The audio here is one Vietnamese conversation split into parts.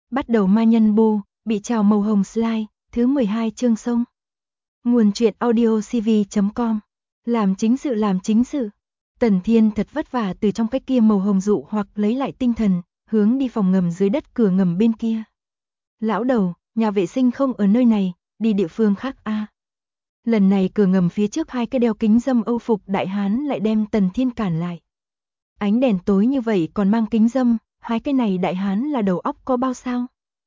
Bắt đầu ma nhân bu, bị trào màu hồng slide, thứ 12 chương sông. Nguồn truyện audio cv.com. Làm chính sự. Tần Thiên thật vất vả từ trong cái kia màu hồng dụ hoặc lấy lại tinh thần, hướng đi phòng ngầm dưới đất cửa ngầm bên kia. Lão đầu, nhà vệ sinh không ở nơi này, đi địa phương khác a. Lần này cửa ngầm phía trước hai cái đeo kính dâm Âu phục đại hán lại đem Tần Thiên cản lại. Ánh đèn tối như vậy còn mang kính dâm, hai cái này đại hán là đầu óc có bao sao?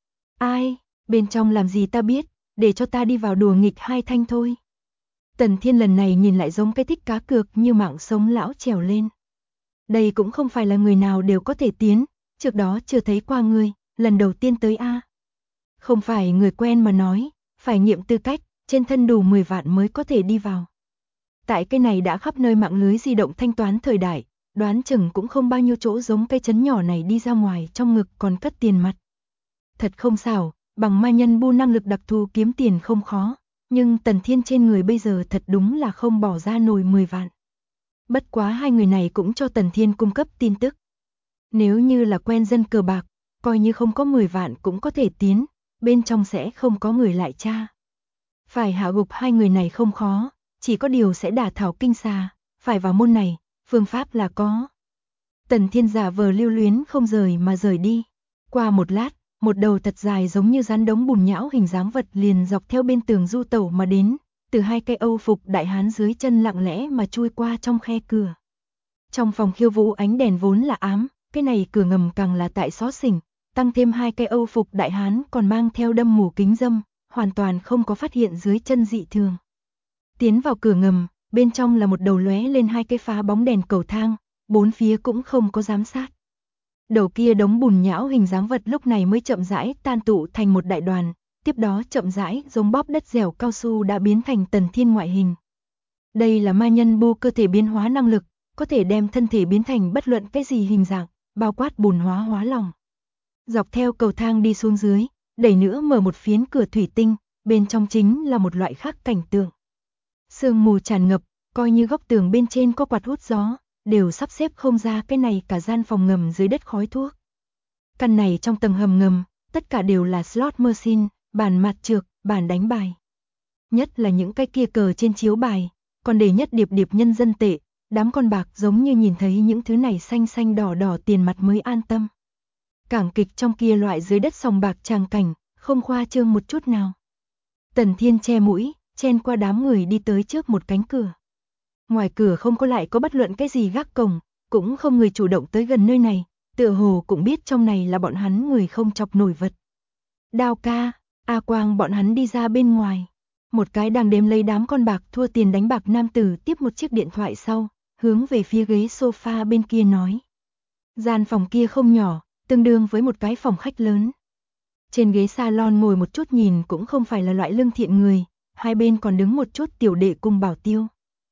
Ai, bên trong làm gì ta biết, để cho ta đi vào đùa nghịch hai thanh thôi. Tần Thiên lần này nhìn lại giống cái thích cá cược như mạng sống lão trèo lên. Đây cũng không phải là người nào đều có thể tiến, trước đó chưa thấy qua ngươi, lần đầu tiên tới a. Không phải người quen mà nói, phải nghiệm tư cách, trên thân đủ 10 vạn mới có thể đi vào. Tại cái này đã khắp nơi mạng lưới di động thanh toán thời đại, đoán chừng cũng không bao nhiêu chỗ giống cái trấn nhỏ này đi ra ngoài trong ngực còn cất tiền mặt. Thật không xảo, bằng ma nhân bu năng lực đặc thù kiếm tiền không khó, nhưng Tần Thiên trên người bây giờ thật đúng là không bỏ ra nổi 10 vạn. Bất quá hai người này cũng cho Tần Thiên cung cấp tin tức. Nếu như là quen dân cờ bạc, coi như không có 10 vạn cũng có thể tiến, bên trong sẽ không có người lại tra. Phải hạ gục hai người này không khó, chỉ có điều sẽ đả thảo kinh xà, phải vào môn này, phương pháp là có. Tần Thiên giả vờ lưu luyến không rời mà rời đi. Qua một lát, một đầu thật dài giống như rắn đống bùn nhão hình dáng vật liền dọc theo bên tường du tẩu mà đến, từ hai cây Âu phục đại hán dưới chân lặng lẽ mà chui qua trong khe cửa. Trong phòng khiêu vũ ánh đèn vốn là ám, cái này cửa ngầm càng là tại xó xỉnh, tăng thêm hai cây Âu phục đại hán còn mang theo đâm mù kính dâm, hoàn toàn không có phát hiện dưới chân dị thường. Tiến vào cửa ngầm, bên trong là một đầu lóe lên hai cái phá bóng đèn cầu thang, bốn phía cũng không có giám sát. Đầu kia đống bùn nhão hình dáng vật lúc này mới chậm rãi tan tụ thành một đại đoàn, tiếp đó chậm rãi giống bóp đất dẻo cao su đã biến thành Tần Thiên ngoại hình. Đây là ma nhân bu cơ thể biến hóa năng lực, có thể đem thân thể biến thành bất luận cái gì hình dạng, bao quát bùn hóa lòng. Dọc theo cầu thang đi xuống dưới, đẩy nữa mở một phiến cửa thủy tinh, bên trong chính là một loại khác cảnh tượng. Sương mù tràn ngập, coi như góc tường bên trên có quạt hút gió, đều sắp xếp không ra cái này cả gian phòng ngầm dưới đất khói thuốc. Căn này trong tầng hầm ngầm, tất cả đều là slot machine, bàn mặt trược, bàn đánh bài. Nhất là những cái kia cờ trên chiếu bài, còn để nhất điệp điệp nhân dân tệ, đám con bạc giống như nhìn thấy những thứ này xanh xanh đỏ đỏ tiền mặt mới an tâm. Cảng kịch trong kia loại dưới đất sòng bạc tràng cảnh, không khoa trương một chút nào. Tần Thiên che mũi, chen qua đám người đi tới trước một cánh cửa. Ngoài cửa không có lại có bất luận cái gì gác cổng, cũng không người chủ động tới gần nơi này, tựa hồ cũng biết trong này là bọn hắn người không chọc nổi vật. Đao ca, A Quang bọn hắn đi ra bên ngoài. Một cái đang đếm lấy đám con bạc thua tiền đánh bạc nam tử tiếp một chiếc điện thoại sau, hướng về phía ghế sofa bên kia nói. Gian phòng kia không nhỏ, tương đương với một cái phòng khách lớn. Trên ghế salon ngồi một chút nhìn cũng không phải là loại lương thiện người, hai bên còn đứng một chút tiểu đệ cùng bảo tiêu.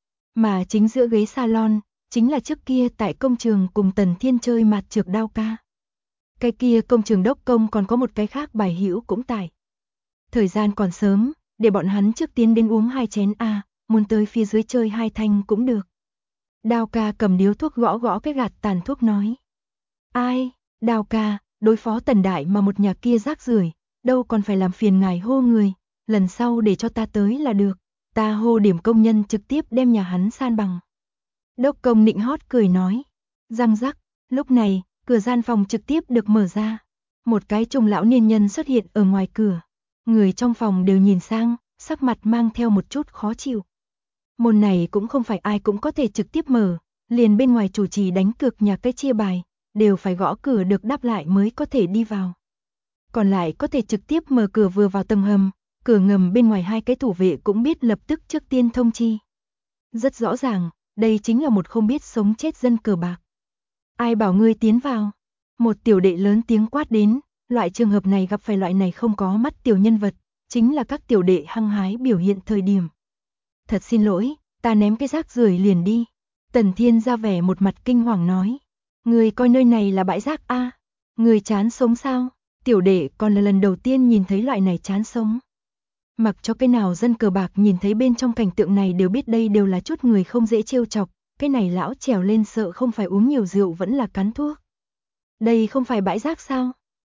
Mà chính giữa ghế salon, chính là trước kia tại công trường cùng Tần Thiên chơi mặt trược đao ca. Cái kia công trường đốc công còn có một cái khác bài hữu cũng tại. Thời gian còn sớm, để bọn hắn trước tiến đến uống hai chén a, muốn tới phía dưới chơi hai thanh cũng được. Đao ca cầm điếu thuốc gõ gõ cái gạt tàn thuốc nói. Ai, Đao ca, đối phó Tần đại mà một nhà kia rác rưởi, đâu còn phải làm phiền ngài hô người, lần sau để cho ta tới là được, ta hô điểm công nhân trực tiếp đem nhà hắn san bằng. Đốc công nịnh hót cười nói. Răng rắc, lúc này, cửa gian phòng trực tiếp được mở ra. Một cái trung lão niên nhân xuất hiện ở ngoài cửa. Người trong phòng đều nhìn sang, sắc mặt mang theo một chút khó chịu. Môn này cũng không phải ai cũng có thể trực tiếp mở, liền bên ngoài chủ trì đánh cược nhà cái chia bài, đều phải gõ cửa được đáp lại mới có thể đi vào. Còn lại có thể trực tiếp mở cửa vừa vào tầng hầm, cửa ngầm bên ngoài hai cái thủ vệ cũng biết lập tức trước tiên thông chi. Rất rõ ràng, đây chính là một không biết sống chết dân cờ bạc. Ai bảo ngươi tiến vào? Một tiểu đệ lớn tiếng quát đến, loại trường hợp này gặp phải loại này không có mắt tiểu nhân vật, chính là các tiểu đệ hăng hái biểu hiện thời điểm. Thật xin lỗi, ta ném cái rác rưởi liền đi. Tần Thiên ra vẻ một mặt kinh hoàng nói. Người coi nơi này là bãi rác a? Người chán sống sao? Tiểu đệ còn là lần đầu tiên nhìn thấy loại này chán sống. Mặc cho cái nào dân cờ bạc nhìn thấy bên trong cảnh tượng này đều biết đây đều là chút người không dễ trêu chọc, cái này lão trèo lên sợ không phải uống nhiều rượu vẫn là cắn thuốc. Đây không phải bãi rác sao?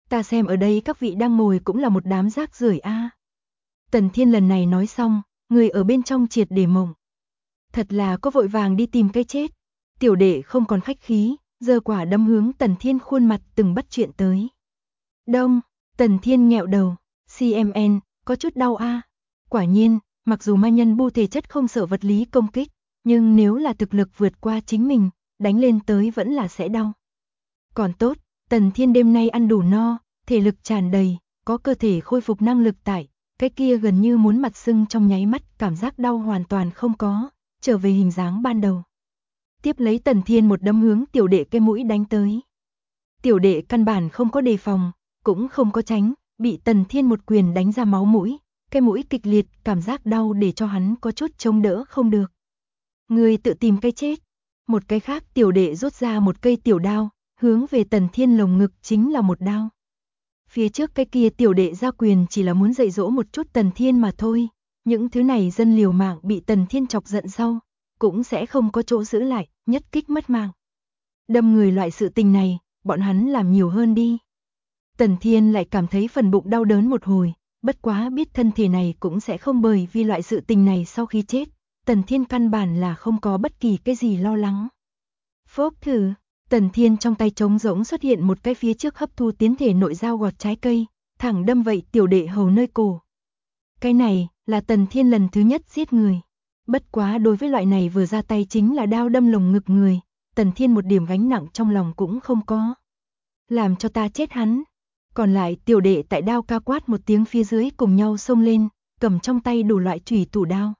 Ta xem ở đây các vị đang ngồi cũng là một đám rác rưởi a. Tần Thiên lần này nói xong, người ở bên trong triệt để mộng. Thật là có vội vàng đi tìm cái chết. Tiểu đệ không còn khách khí, giơ quả đấm hướng Tần Thiên khuôn mặt từng bắt chuyện tới. Đông, Tần Thiên nghẹo đầu, CMN, có chút đau a. Quả nhiên, mặc dù ma nhân bu thể chất không sợ vật lý công kích, nhưng nếu là thực lực vượt qua chính mình, đánh lên tới vẫn là sẽ đau. Còn tốt, Tần Thiên đêm nay ăn đủ no, thể lực tràn đầy, có cơ thể khôi phục năng lực tại, cái kia gần như muốn mặt sưng trong nháy mắt, cảm giác đau hoàn toàn không có, trở về hình dáng ban đầu. Tiếp lấy Tần Thiên một đấm hướng tiểu đệ cái mũi đánh tới. Tiểu đệ căn bản không có đề phòng, cũng không có tránh, bị Tần Thiên một quyền đánh ra máu mũi, cái mũi kịch liệt, cảm giác đau để cho hắn có chút chống đỡ không được. Người tự tìm cái chết. Một cái khác tiểu đệ rút ra một cây tiểu đao, hướng về Tần Thiên lồng ngực chính là một đao. Phía trước cái kia tiểu đệ ra quyền chỉ là muốn dạy dỗ một chút Tần Thiên mà thôi, những thứ này dân liều mạng bị Tần Thiên chọc giận sau, cũng sẽ không có chỗ giữ lại, nhất kích mất mạng. Đâm người loại sự tình này, bọn hắn làm nhiều hơn đi. Tần Thiên lại cảm thấy phần bụng đau đớn một hồi, bất quá biết thân thể này cũng sẽ không bởi vì loại sự tình này sau khi chết, Tần Thiên căn bản là không có bất kỳ cái gì lo lắng. Phốc thử, Tần Thiên trong tay trống rỗng xuất hiện một cái phía trước hấp thu tiến thể nội dao gọt trái cây, thẳng đâm vậy tiểu đệ hầu nơi cổ. Cái này là Tần Thiên lần thứ nhất giết người. Bất quá đối với loại này vừa ra tay chính là đao đâm lồng ngực người, Tần Thiên một điểm gánh nặng trong lòng cũng không có. Làm cho ta chết hắn. Còn lại tiểu đệ tại đao ca quát một tiếng phía dưới cùng nhau xông lên, cầm trong tay đủ loại chủy thủ đao.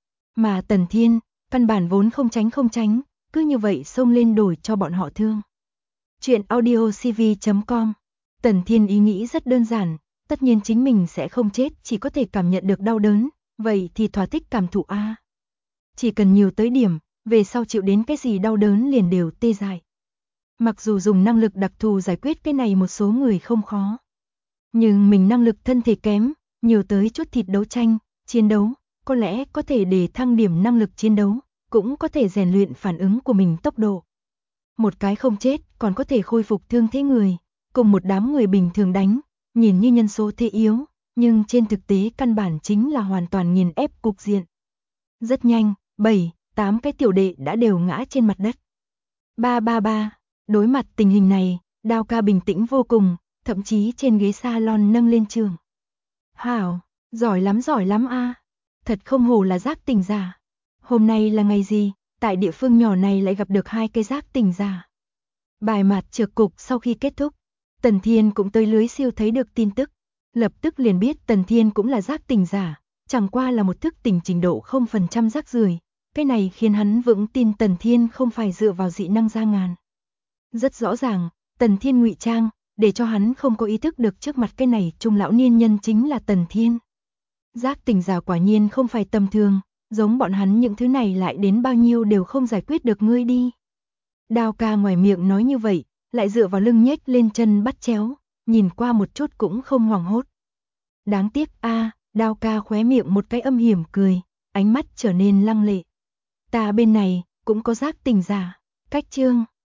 Mà Tần Thiên, căn bản vốn không tránh, cứ như vậy xông lên đổi cho bọn họ thương. Chuyện audiocv.com. Tần Thiên ý nghĩ rất đơn giản, tất nhiên chính mình sẽ không chết, chỉ có thể cảm nhận được đau đớn, vậy thì thỏa thích cảm thụ a. Chỉ cần nhiều tới điểm, về sau chịu đến cái gì đau đớn liền đều tê dại. Mặc dù dùng năng lực đặc thù giải quyết cái này một số người không khó, nhưng mình năng lực thân thể kém, nhiều tới chút thịt đấu tranh, chiến đấu, có lẽ có thể để thăng điểm năng lực chiến đấu, cũng có thể rèn luyện phản ứng của mình tốc độ. Một cái không chết còn có thể khôi phục thương thế người, cùng một đám người bình thường đánh, nhìn như nhân số thế yếu, nhưng trên thực tế căn bản chính là hoàn toàn nghiền ép cục diện. Rất nhanh, 7-8 cái tiểu đệ đã đều ngã trên mặt đất. Ba. Đối mặt tình hình này, Đao ca bình tĩnh vô cùng, thậm chí trên ghế salon nâng lên trường. Hảo, giỏi lắm a. Thật không hổ là giác tỉnh giả. Hôm nay là ngày gì, tại địa phương nhỏ này lại gặp được hai cái giác tỉnh giả. Bài mạt trược cục sau khi kết thúc, Tần Thiên cũng tới lưới siêu thấy được tin tức. Lập tức liền biết Tần Thiên cũng là giác tỉnh giả, chẳng qua là một thức tỉnh trình độ 0% rác rưởi. Cái này khiến hắn vững tin Tần Thiên không phải dựa vào dị năng ra ngàn. Rất rõ ràng, Tần Thiên ngụy trang, để cho hắn không có ý thức được trước mặt cái này trung lão niên nhân chính là Tần Thiên. Giác tỉnh giả quả nhiên không phải tầm thường, giống bọn hắn những thứ này lại đến bao nhiêu đều không giải quyết được ngươi đi. Đao ca ngoài miệng nói như vậy, lại dựa vào lưng nhếch lên chân bắt chéo, nhìn qua một chút cũng không hoảng hốt. Đáng tiếc a, Đao ca khóe miệng một cái âm hiểm cười, ánh mắt trở nên lăng lệ. Ta bên này cũng có giác tỉnh giả, cách chương